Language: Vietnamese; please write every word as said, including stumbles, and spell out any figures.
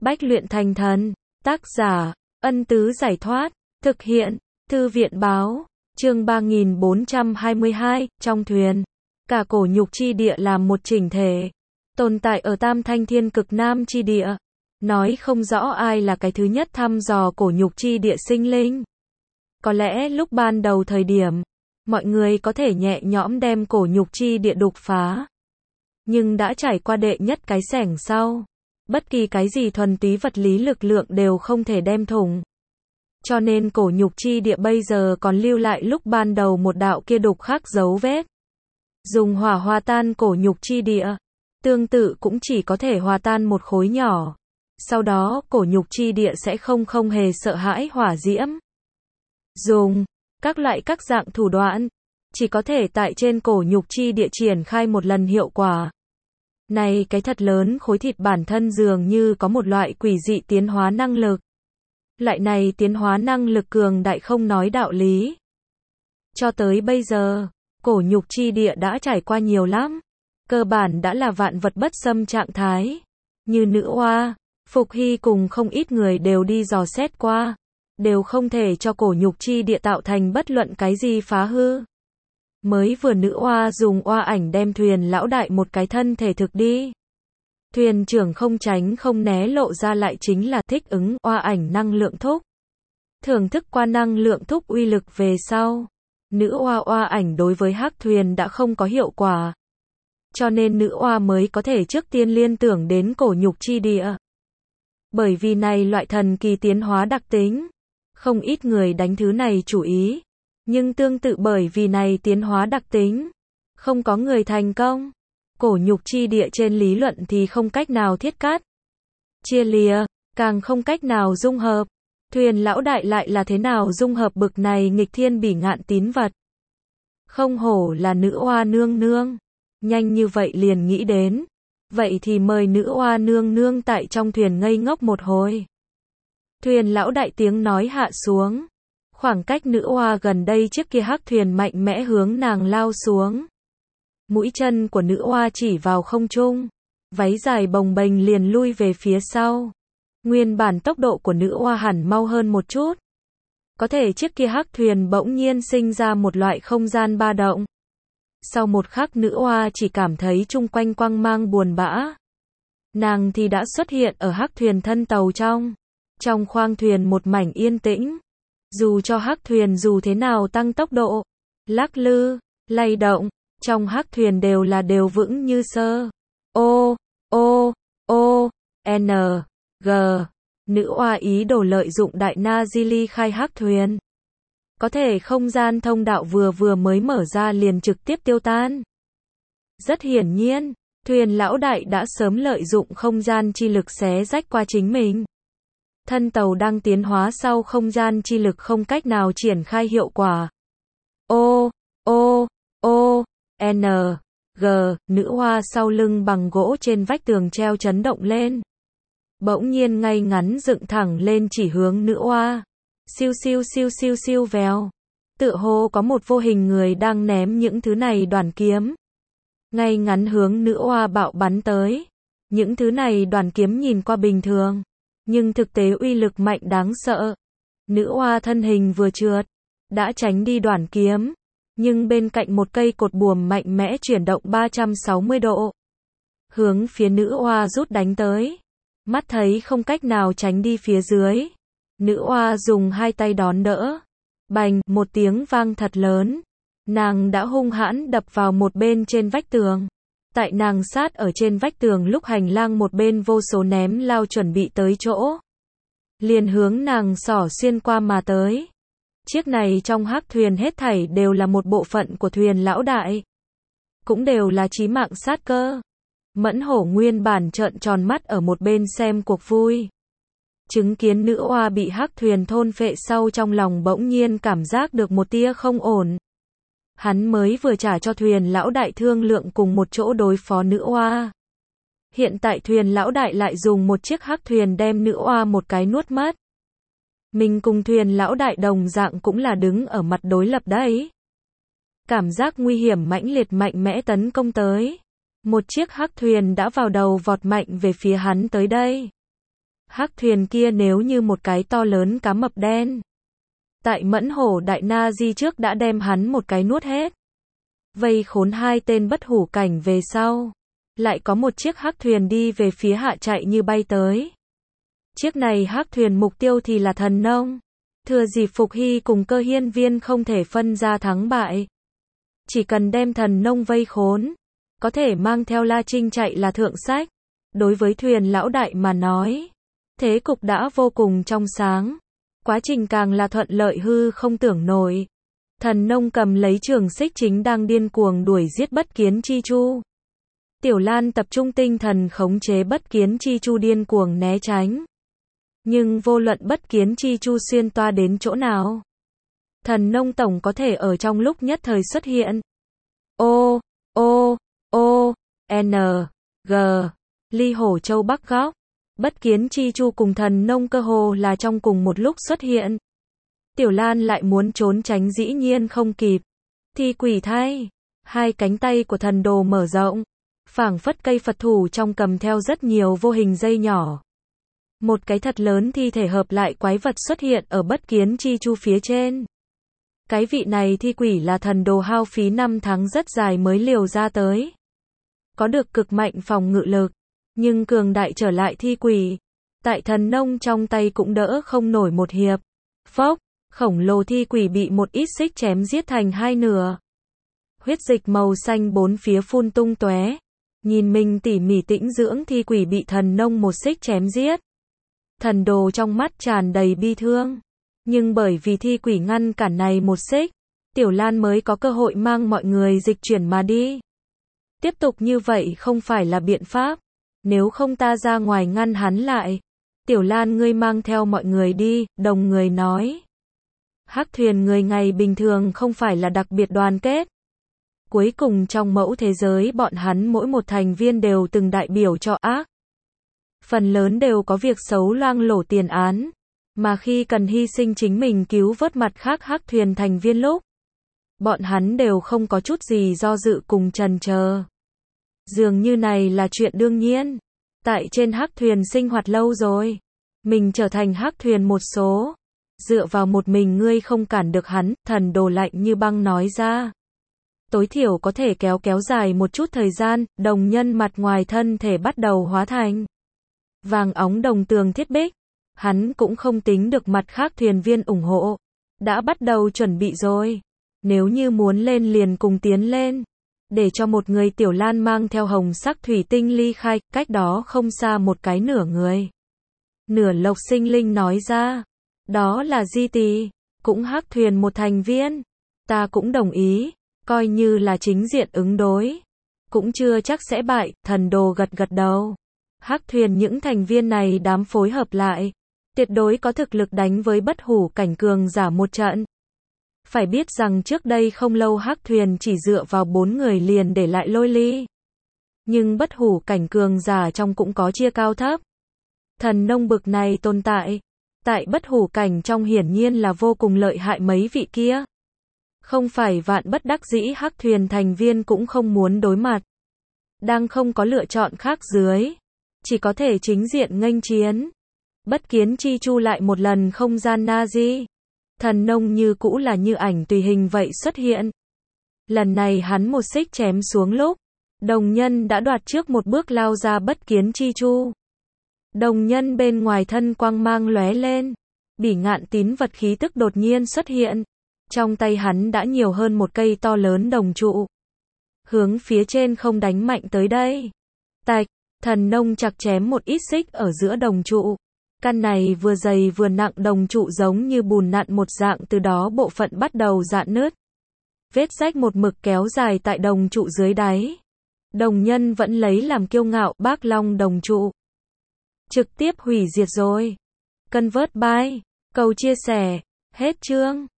Bách luyện thành thần. Tác giả, Ân Tứ Giải Thoát. Thực hiện, Thư viện Báo. Chương ba nghìn bốn trăm hai mươi hai, trong thuyền. Cả cổ nhục chi địa làm một chỉnh thể. Tồn tại ở Tam Thanh Thiên Cực Nam chi địa. Nói không rõ ai là cái thứ nhất thăm dò cổ nhục chi địa sinh linh. Có lẽ lúc ban đầu thời điểm, mọi người có thể nhẹ nhõm đem cổ nhục chi địa đục phá. Nhưng đã trải qua đệ nhất cái xẻng sau, bất kỳ cái gì thuần túy vật lý lực lượng đều không thể đem thủng. Cho nên cổ nhục chi địa bây giờ còn lưu lại lúc ban đầu một đạo kia đục khắc dấu vết. Dùng hỏa hòa tan cổ nhục chi địa, tương tự cũng chỉ có thể hòa tan một khối nhỏ. Sau đó cổ nhục chi địa sẽ không không hề sợ hãi hỏa diễm. Dùng các loại các dạng thủ đoạn, chỉ có thể tại trên cổ nhục chi địa triển khai một lần hiệu quả. Này cái thật lớn khối thịt bản thân dường như có một loại quỷ dị tiến hóa năng lực. Loại này tiến hóa năng lực cường đại không nói đạo lý. Cho tới bây giờ, cổ nhục chi địa đã trải qua nhiều lắm. Cơ bản đã là vạn vật bất xâm trạng thái. Như nữ oa, Phục Hy cùng không ít người đều đi dò xét qua. Đều không thể cho cổ nhục chi địa tạo thành bất luận cái gì phá hư. Mới vừa nữ oa dùng oa ảnh đem thuyền lão đại một cái thân thể thực đi. Thuyền trưởng không tránh không né lộ ra lại chính là thích ứng oa ảnh năng lượng thúc. Thưởng thức qua năng lượng thúc uy lực về sau. Nữ oa oa ảnh đối với hắc thuyền đã không có hiệu quả. Cho nên nữ oa mới có thể trước tiên liên tưởng đến cổ nhục chi địa. Bởi vì này loại thần kỳ tiến hóa đặc tính. Không ít người đánh thứ này chủ ý. Nhưng tương tự bởi vì này tiến hóa đặc tính. Không có người thành công. Cổ nhục chi địa trên lý luận thì không cách nào thiết cắt. Chia lìa, càng không cách nào dung hợp. Thuyền lão đại lại là thế nào dung hợp bực này nghịch thiên bỉ ngạn tín vật. Không hổ là nữ oa nương nương. Nhanh như vậy liền nghĩ đến. Vậy thì mời nữ oa nương nương tại trong thuyền ngây ngốc một hồi. Thuyền lão đại tiếng nói hạ xuống. Khoảng cách nữ oa gần đây chiếc kia hắc thuyền mạnh mẽ hướng nàng lao xuống. Mũi chân của nữ oa chỉ vào không trung. Váy dài bồng bềnh liền lui về phía sau. Nguyên bản tốc độ của nữ oa hẳn mau hơn một chút. Có thể chiếc kia hắc thuyền bỗng nhiên sinh ra một loại không gian ba động. Sau một khắc nữ oa chỉ cảm thấy chung quanh quang mang buồn bã. Nàng thì đã xuất hiện ở hắc thuyền thân tàu trong. Trong khoang thuyền một mảnh yên tĩnh. Dù cho hắc thuyền dù thế nào tăng tốc độ, lắc lư, lay động, trong hắc thuyền đều là đều vững như sơ. O, O, O, N, G. Nữ oa ý đồ lợi dụng đại na di ly khai hắc thuyền. Có thể không gian thông đạo vừa vừa mới mở ra liền trực tiếp tiêu tan. Rất hiển nhiên, thuyền lão đại đã sớm lợi dụng không gian chi lực xé rách qua chính mình. Thân tàu đang tiến hóa sau không gian chi lực không cách nào triển khai hiệu quả. O, O, O, N, G, nữ oa sau lưng bằng gỗ trên vách tường treo chấn động lên. Bỗng nhiên ngay ngắn dựng thẳng lên chỉ hướng nữ oa. Siêu siêu siêu siêu siêu vèo. Tựa hồ có một vô hình người đang ném những thứ này đoàn kiếm. Ngay ngắn hướng nữ oa bạo bắn tới. Những thứ này đoàn kiếm nhìn qua bình thường. Nhưng thực tế uy lực mạnh đáng sợ. Nữ oa thân hình vừa trượt. Đã tránh đi đoàn kiếm. Nhưng bên cạnh một cây cột buồm mạnh mẽ chuyển động ba trăm sáu mươi độ. Hướng phía nữ oa rút đánh tới. Mắt thấy không cách nào tránh đi phía dưới. Nữ oa dùng hai tay đón đỡ. Bành, một tiếng vang thật lớn. Nàng đã hung hãn đập vào một bên trên vách tường. Tại nàng sát ở trên vách tường lúc hành lang một bên vô số ném lao chuẩn bị tới chỗ. Liền hướng nàng xỏ xuyên qua mà tới. Chiếc này trong hắc thuyền hết thảy đều là một bộ phận của thuyền lão đại. Cũng đều là chí mạng sát cơ. Mẫn hổ nguyên bản trợn tròn mắt ở một bên xem cuộc vui. Chứng kiến nữ oa bị hắc thuyền thôn phệ sau trong lòng bỗng nhiên cảm giác được một tia không ổn. Hắn mới vừa trả cho thuyền lão đại thương lượng cùng một chỗ đối phó nữ oa. Hiện tại thuyền lão đại lại dùng một chiếc hắc thuyền đem nữ oa một cái nuốt mất. Mình cùng thuyền lão đại đồng dạng cũng là đứng ở mặt đối lập đấy. Cảm giác nguy hiểm mãnh liệt mạnh mẽ tấn công tới. Một chiếc hắc thuyền đã vào đầu vọt mạnh về phía hắn tới đây. Hắc thuyền kia nếu như một cái to lớn cá mập đen. Tại Mẫn Hổ Đại Na Di trước đã đem hắn một cái nuốt hết. Vây khốn hai tên bất hủ cảnh về sau. Lại có một chiếc hắc thuyền đi về phía hạ chạy như bay tới. Chiếc này hắc thuyền mục tiêu thì là Thần Nông. Thừa dịp Phục Hy cùng Cơ Hiên Viên không thể phân ra thắng bại. Chỉ cần đem Thần Nông vây khốn. Có thể mang theo La Trinh chạy là thượng sách. Đối với thuyền lão đại mà nói. Thế cục đã vô cùng trong sáng. Quá trình càng là thuận lợi hư không tưởng nổi. Thần Nông cầm lấy trường xích chính đang điên cuồng đuổi giết Bất Kiến Chi Chu. Tiểu Lan tập trung tinh thần khống chế Bất Kiến Chi Chu điên cuồng né tránh. Nhưng vô luận Bất Kiến Chi Chu xuyên toa đến chỗ nào. Thần Nông tổng có thể ở trong lúc nhất thời xuất hiện. O, O, O, N, G, Ly Hổ Châu Bắc Góc. Bất Kiến Chi Chu cùng Thần Nông cơ hồ là trong cùng một lúc xuất hiện. Tiểu Lan lại muốn trốn tránh dĩ nhiên không kịp. Thi quỷ thay. Hai cánh tay của thần đồ mở rộng. Phảng phất cây Phật thủ trong cầm theo rất nhiều vô hình dây nhỏ. Một cái thật lớn thi thể hợp lại quái vật xuất hiện ở Bất Kiến Chi Chu phía trên. Cái vị này thi quỷ là thần đồ hao phí năm tháng rất dài mới liều ra tới. Có được cực mạnh phòng ngự lực. Nhưng cường đại trở lại thi quỷ. Tại Thần Nông trong tay cũng đỡ không nổi một hiệp. Phốc, khổng lồ thi quỷ bị một ít xích chém giết thành hai nửa. Huyết dịch màu xanh bốn phía phun tung tóe. Nhìn mình tỉ mỉ tĩnh dưỡng thi quỷ bị Thần Nông một xích chém giết. Thần đồ trong mắt tràn đầy bi thương. Nhưng bởi vì thi quỷ ngăn cản này một xích, Tiểu Lan mới có cơ hội mang mọi người dịch chuyển mà đi. Tiếp tục như vậy không phải là biện pháp. Nếu không ta ra ngoài ngăn hắn lại. Tiểu Lan ngươi mang theo mọi người đi, đồng người nói. Hắc thuyền người ngày bình thường không phải là đặc biệt đoàn kết. Cuối cùng trong mẫu thế giới bọn hắn mỗi một thành viên đều từng đại biểu cho ác. Phần lớn đều có việc xấu loang lổ tiền án. Mà khi cần hy sinh chính mình cứu vớt mặt khác hắc thuyền thành viên lúc. Bọn hắn đều không có chút gì do dự cùng chần chờ. Dường như này là chuyện đương nhiên. Tại trên hắc thuyền sinh hoạt lâu rồi. Mình trở thành hắc thuyền một số. Dựa vào một mình ngươi không cản được hắn, thần đồ lạnh như băng nói ra. Tối thiểu có thể kéo kéo dài một chút thời gian, đồng nhân mặt ngoài thân thể bắt đầu hóa thành vàng óng đồng tường thiết bích. Hắn cũng không tính được mặt khác thuyền viên ủng hộ. Đã bắt đầu chuẩn bị rồi. Nếu như muốn lên liền cùng tiến lên. Để cho một người Tiểu Lan mang theo hồng sắc thủy tinh ly khai, cách đó không xa một cái nửa người. Nửa lộc sinh linh nói ra. Đó là Di Tì, cũng hắc thuyền một thành viên. Ta cũng đồng ý, coi như là chính diện ứng đối. Cũng chưa chắc sẽ bại, thần đồ gật gật đầu. Hắc thuyền những thành viên này đám phối hợp lại. Tuyệt đối có thực lực đánh với bất hủ cảnh cường giả một trận. Phải biết rằng trước đây không lâu hắc thuyền chỉ dựa vào bốn người liền để lại Lôi Ly. Nhưng bất hủ cảnh cường giả trong cũng có chia cao thấp. Thần Nông bực này tồn tại. Tại bất hủ cảnh trong hiển nhiên là vô cùng lợi hại mấy vị kia. Không phải vạn bất đắc dĩ hắc thuyền thành viên cũng không muốn đối mặt. Đang không có lựa chọn khác dưới. Chỉ có thể chính diện nghênh chiến. Bất Kiến Chi Chu lại một lần không gian na di. Thần Nông như cũ là như ảnh tùy hình vậy xuất hiện. Lần này hắn một xích chém xuống lúc. Đồng nhân đã đoạt trước một bước lao ra Bất Kiến Chi Chu. Đồng nhân bên ngoài thân quang mang lóe lên. Bỉ Ngạn tín vật khí tức đột nhiên xuất hiện. Trong tay hắn đã nhiều hơn một cây to lớn đồng trụ. Hướng phía trên không đánh mạnh tới đây. Tạch, Thần Nông chặt chém một ít xích ở giữa đồng trụ. Căn này vừa dày vừa nặng đồng trụ giống như bùn nặn một dạng từ đó bộ phận bắt đầu rạn nứt. Vết rách một mực kéo dài tại đồng trụ dưới đáy. Đồng nhân vẫn lấy làm kiêu ngạo Bác Long đồng trụ. Trực tiếp hủy diệt rồi. Convert buy. Cầu chia sẻ. Hết chương.